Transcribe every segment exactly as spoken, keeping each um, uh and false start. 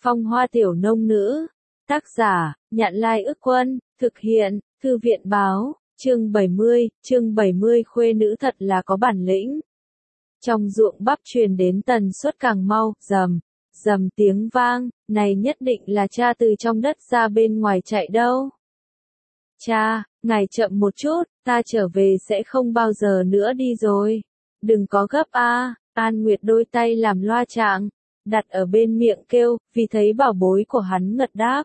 Phong hoa tiểu nông nữ. Tác giả, Nhạn Lai Ức Quân, thực hiện, Thư viện Báo, chương bảy mươi, chương bảy mươi khuê nữ thật là có bản lĩnh. Trong ruộng bắp truyền đến tần suất càng mau, rầm, rầm tiếng vang, này nhất định là cha từ trong đất ra bên ngoài chạy đâu. Cha, ngài chậm một chút, ta trở về sẽ không bao giờ nữa đi rồi. Đừng có gấp a. An Nguyệt đôi tay làm loa trạng, đặt ở bên miệng kêu, vì thấy bảo bối của hắn ngật đáp.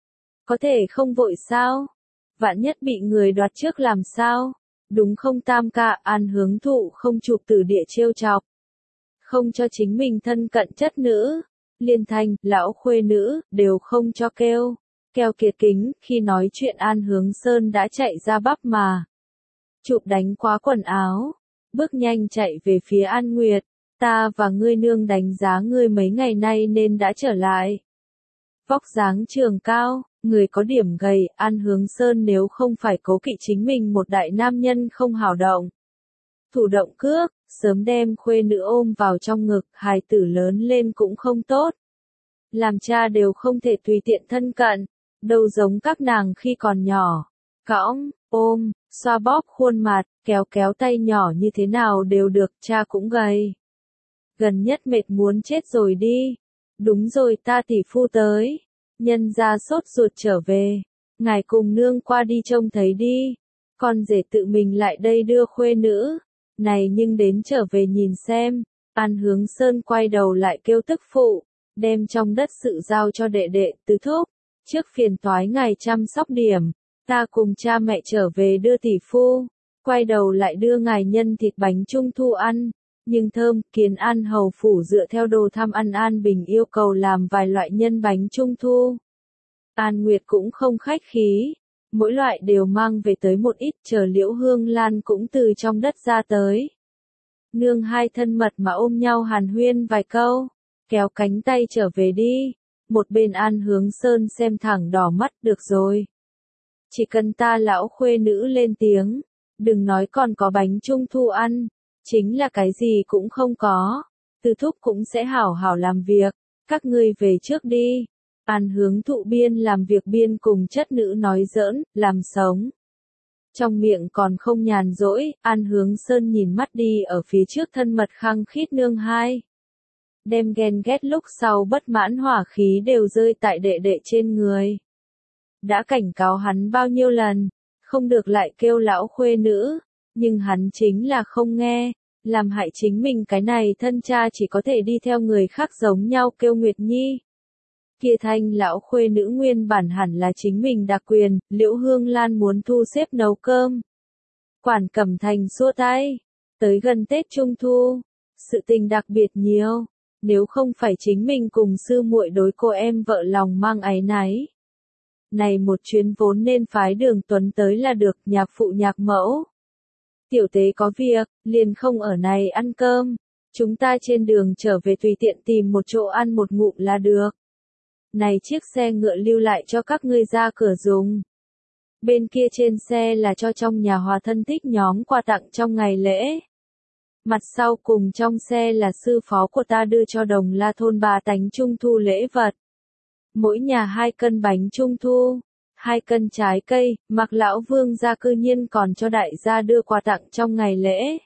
Có thể không vội sao? Vạn nhất bị người đoạt trước làm sao? Đúng không tam ca? An Hướng Thụ không chụp từ địa trêu chọc. Không cho chính mình thân cận chất nữ. Liên Thanh, lão khuê nữ, đều không cho kêu. Keo kiệt kính, khi nói chuyện An Hướng Sơn đã chạy ra bắp mà. Chụp đánh quá quần áo. Bước nhanh chạy về phía An Nguyệt. Ta và ngươi nương đánh giá ngươi mấy ngày nay nên đã trở lại. Vóc dáng trường cao, người có điểm gầy, An Hướng Sơn nếu không phải cố kỵ chính mình một đại nam nhân không hào động. Thủ động cước, sớm đem khuê nữ ôm vào trong ngực, hài tử lớn lên cũng không tốt. Làm cha đều không thể tùy tiện thân cận, đâu giống các nàng khi còn nhỏ. Cõng, ôm, xoa bóp khuôn mặt, kéo kéo tay nhỏ như thế nào đều được, cha cũng gầy. Gần nhất mệt muốn chết rồi đi. Đúng rồi, ta tỷ phu tới. Nhân ra sốt ruột trở về. Ngài cùng nương qua đi trông thấy đi. Con rể tự mình lại đây đưa khuê nữ. Này nhưng đến trở về nhìn xem. An Hướng Sơn quay đầu lại kêu tức phụ. Đem trong đất sự giao cho đệ đệ tứ thúc. Trước phiền toái ngài chăm sóc điểm. Ta cùng cha mẹ trở về đưa tỷ phu. Quay đầu lại đưa ngài nhân thịt bánh trung thu ăn. Nhưng thơm, Kiến An hầu phủ dựa theo đồ tham ăn An Bình yêu cầu làm vài loại nhân bánh trung thu. An Nguyệt cũng không khách khí, mỗi loại đều mang về tới một ít, chờ Liễu Hương Lan cũng từ trong đất ra tới. Nương hai thân mật mà ôm nhau hàn huyên vài câu, kéo cánh tay trở về đi. Một bên An Hướng Sơn xem thẳng đỏ mắt, được rồi. Chỉ cần ta lão khuê nữ lên tiếng, đừng nói còn có bánh trung thu ăn. Chính là cái gì cũng không có. Từ thúc cũng sẽ hảo hảo làm việc. Các ngươi về trước đi. An Hướng Thụ biên làm việc biên cùng chất nữ nói giỡn, làm sống. Trong miệng còn không nhàn rỗi, An Hướng Sơn nhìn mắt đi ở phía trước thân mật khăng khít nương hai. Đem ghen ghét lúc sau bất mãn hỏa khí đều rơi tại đệ đệ trên người. Đã cảnh cáo hắn bao nhiêu lần, không được lại kêu lão khuê nữ. Nhưng hắn chính là không nghe, làm hại chính mình cái này thân cha chỉ có thể đi theo người khác giống nhau kêu Nguyệt Nhi. Kia Thanh lão khuê nữ nguyên bản hẳn là chính mình đặc quyền, Liễu Hương Lan muốn thu xếp nấu cơm. Quản Cẩm Thành xua tay, tới gần Tết Trung Thu, sự tình đặc biệt nhiều, nếu không phải chính mình cùng sư muội đối cô em vợ lòng mang áy náy. Này một chuyến vốn nên phái Đường Tuấn tới là được, nhạc phụ nhạc mẫu. Tiểu tế có việc, liền không ở này ăn cơm. Chúng ta trên đường trở về tùy tiện tìm một chỗ ăn một ngụm là được. Này chiếc xe ngựa lưu lại cho các ngươi ra cửa dùng. Bên kia trên xe là cho trong nhà hòa thân thích nhóm quà tặng trong ngày lễ. Mặt sau cùng trong xe là sư phó của ta đưa cho Đồng La thôn bà tánh trung thu lễ vật. Mỗi nhà hai cân bánh trung thu. Hai cân trái cây, Mặc lão vương gia cư nhiên còn cho đại gia đưa quà tặng trong ngày lễ.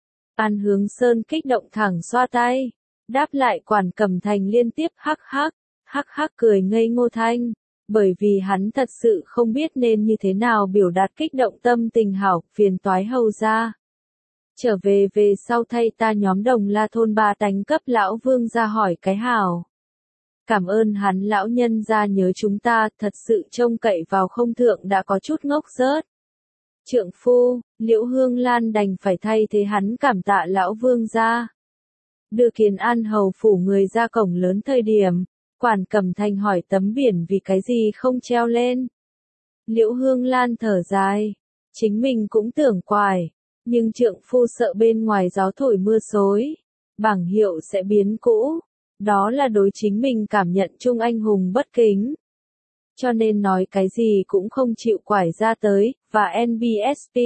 An Hướng Sơn kích động thẳng xoa tay, đáp lại Quản Cẩm Thành liên tiếp hắc hắc, hắc hắc cười ngây ngô thanh, bởi vì hắn thật sự không biết nên như thế nào biểu đạt kích động tâm tình hảo, phiền toái hầu ra. Trở về về sau thay ta nhóm Đồng La thôn ba tánh cấp lão vương gia hỏi cái hảo. Cảm ơn hắn lão nhân ra nhớ chúng ta, thật sự trông cậy vào không thượng đã có chút ngốc rớt. Trượng phu, Liễu Hương Lan đành phải thay thế hắn cảm tạ lão vương ra. Đưa Kiến An hầu phủ người ra cổng lớn thời điểm, Quản Cẩm Thành hỏi tấm biển vì cái gì không treo lên. Liễu Hương Lan thở dài, chính mình cũng tưởng quài, nhưng trượng phu sợ bên ngoài gió thổi mưa xối, bảng hiệu sẽ biến cũ. Đó là đối chính mình cảm nhận chung anh hùng bất kính. Cho nên nói cái gì cũng không chịu quải ra tới, và en bê ét pê.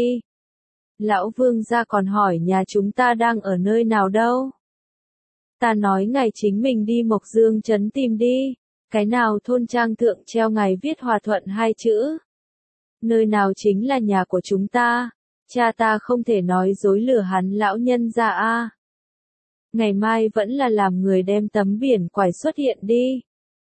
Lão vương gia còn hỏi nhà chúng ta đang ở nơi nào đâu. Ta nói ngài chính mình đi Mộc Dương trấn tìm đi. Cái nào thôn trang thượng treo ngày viết hòa thuận hai chữ? Nơi nào chính là nhà của chúng ta? Cha ta không thể nói dối lừa hắn lão nhân ra a. Ngày mai vẫn là làm người đem tấm biển quải xuất hiện đi.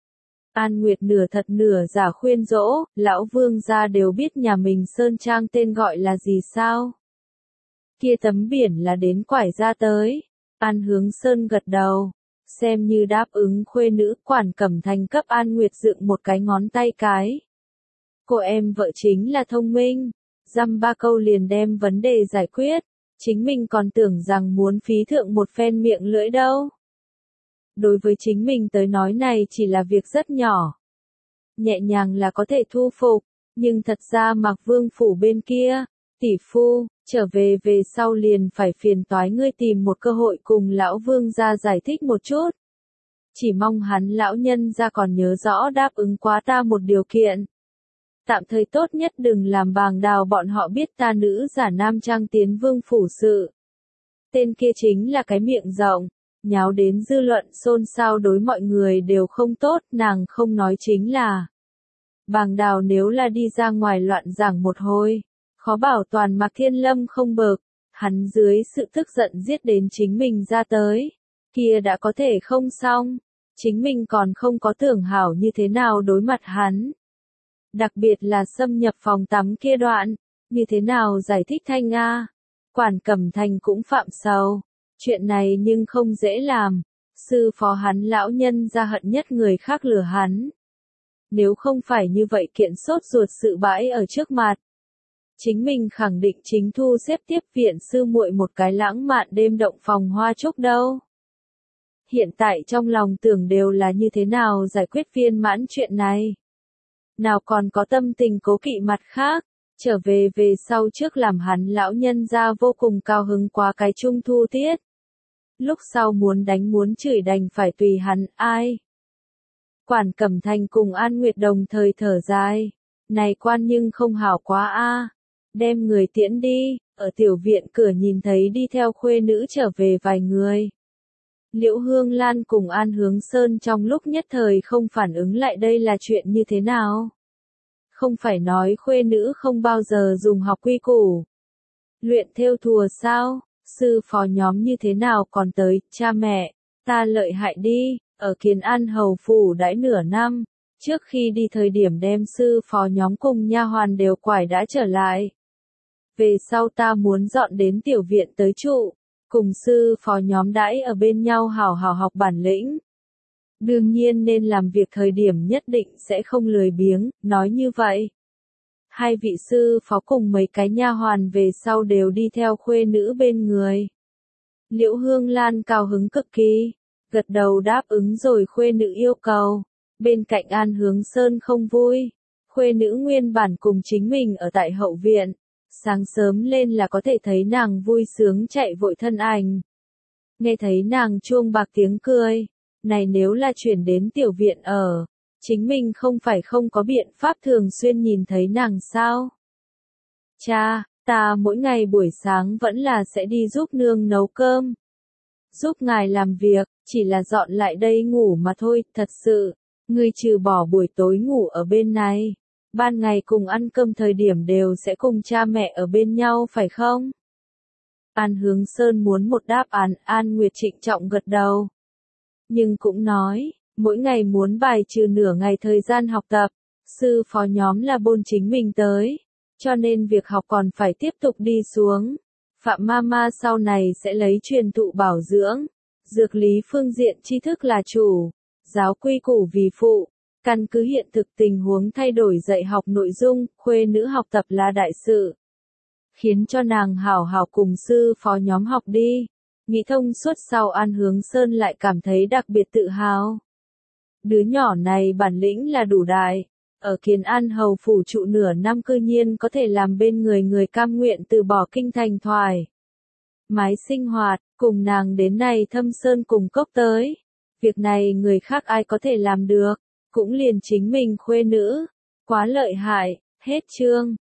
An Nguyệt nửa thật nửa giả khuyên dỗ, lão vương gia đều biết nhà mình sơn trang tên gọi là gì sao? Kia tấm biển là đến quải ra tới. An Hướng Sơn gật đầu, xem như đáp ứng khuê nữ. Quản Cẩm Thành cấp An Nguyệt dựng một cái ngón tay cái. Cô em vợ chính là thông minh, dăm ba câu liền đem vấn đề giải quyết, chính mình còn tưởng rằng muốn phí thượng một phen miệng lưỡi đâu. Đối với chính mình tới nói này chỉ là việc rất nhỏ. Nhẹ nhàng là có thể thu phục, nhưng thật ra Mạc Vương phủ bên kia, tỷ phu, trở về về sau liền phải phiền toái ngươi tìm một cơ hội cùng lão vương gia giải thích một chút. Chỉ mong hắn lão nhân gia còn nhớ rõ đáp ứng quá ta một điều kiện. Tạm thời tốt nhất đừng làm Bàng Đào bọn họ biết ta nữ giả nam trang tiến vương phủ sự. Tên kia chính là cái miệng rộng, nháo đến dư luận xôn xao đối mọi người đều không tốt, nàng không nói chính là. Bàng Đào nếu là đi ra ngoài loạn giảng một hồi, khó bảo toàn Mạc Thiên Lâm không bực, hắn dưới sự tức giận giết đến chính mình ra tới, kia đã có thể không xong, chính mình còn không có tưởng hảo như thế nào đối mặt hắn. Đặc biệt là xâm nhập phòng tắm kia đoạn, như thế nào giải thích thanh a? Quản Cẩm Thành cũng phạm sầu, chuyện này nhưng không dễ làm, sư phó hắn lão nhân ra hận nhất người khác lừa hắn. Nếu không phải như vậy kiện sốt ruột sự bãi ở trước mặt, chính mình khẳng định chính thu xếp tiếp viện sư muội một cái lãng mạn đêm động phòng hoa trúc đâu. Hiện tại trong lòng tưởng đều là như thế nào giải quyết viên mãn chuyện này. Nào còn có tâm tình cố kỵ mặt khác, trở về về sau trước làm hắn lão nhân ra vô cùng cao hứng quá cái trung thu tiết. Lúc sau muốn đánh muốn chửi đành phải tùy hắn, ai. Quản Cẩm Thành cùng An Nguyệt đồng thời thở dài, này quan nhưng không hảo quá a. Đem người tiễn đi, ở tiểu viện cửa nhìn thấy đi theo khuê nữ trở về vài người. Liễu Hương Lan cùng An Hướng Sơn trong lúc nhất thời không phản ứng lại đây là chuyện như thế nào. Không phải nói khuê nữ không bao giờ dùng học quy củ. Luyện thêu thùa sao, sư phó nhóm như thế nào còn tới, cha mẹ, ta lợi hại đi, ở Kiến An hầu phủ đãi nửa năm, trước khi đi thời điểm đem sư phó nhóm cùng nha hoàn đều quải đã trở lại. Về sau ta muốn dọn đến tiểu viện tới trụ, cùng sư phó nhóm đãi ở bên nhau hào hào học bản lĩnh. Đương nhiên nên làm việc thời điểm nhất định sẽ không lười biếng, nói như vậy. Hai vị sư phó cùng mấy cái nha hoàn về sau đều đi theo khuê nữ bên người. Liễu Hương Lan cao hứng cực kỳ, gật đầu đáp ứng rồi khuê nữ yêu cầu. Bên cạnh An Hướng Sơn không vui, khuê nữ nguyên bản cùng chính mình ở tại hậu viện. Sáng sớm lên là có thể thấy nàng vui sướng chạy vội thân ảnh. Nghe thấy nàng chuông bạc tiếng cười, này nếu là chuyển đến tiểu viện ở, chính mình không phải không có biện pháp thường xuyên nhìn thấy nàng sao. Cha, ta mỗi ngày buổi sáng vẫn là sẽ đi giúp nương nấu cơm. Giúp ngài làm việc, chỉ là dọn lại đây ngủ mà thôi, thật sự, ngươi trừ bỏ buổi tối ngủ ở bên này. Ban ngày cùng ăn cơm thời điểm đều sẽ cùng cha mẹ ở bên nhau phải không? An Hướng Sơn muốn một đáp án, An Nguyệt trịnh trọng gật đầu. Nhưng cũng nói, mỗi ngày muốn bài trừ nửa ngày thời gian học tập, sư phó nhóm là bôn chính mình tới, cho nên việc học còn phải tiếp tục đi xuống. Phạm Mama sau này sẽ lấy truyền thụ bảo dưỡng, dược lý phương diện tri thức là chủ, giáo quy củ vì phụ. Căn cứ hiện thực tình huống thay đổi dạy học nội dung, khuê nữ học tập là đại sự. Khiến cho nàng hảo hảo cùng sư phó nhóm học đi. Nghĩ thông suốt sau An Hướng Sơn lại cảm thấy đặc biệt tự hào. Đứa nhỏ này bản lĩnh là đủ đại. Ở Kiến An hầu phủ trụ nửa năm cư nhiên có thể làm bên người người cam nguyện từ bỏ kinh thành thoải. Mái sinh hoạt, cùng nàng đến này thâm sơn cùng cốc tới. Việc này người khác ai có thể làm được. Cũng liền chính mình khuê nữ, quá lợi hại, hết chương.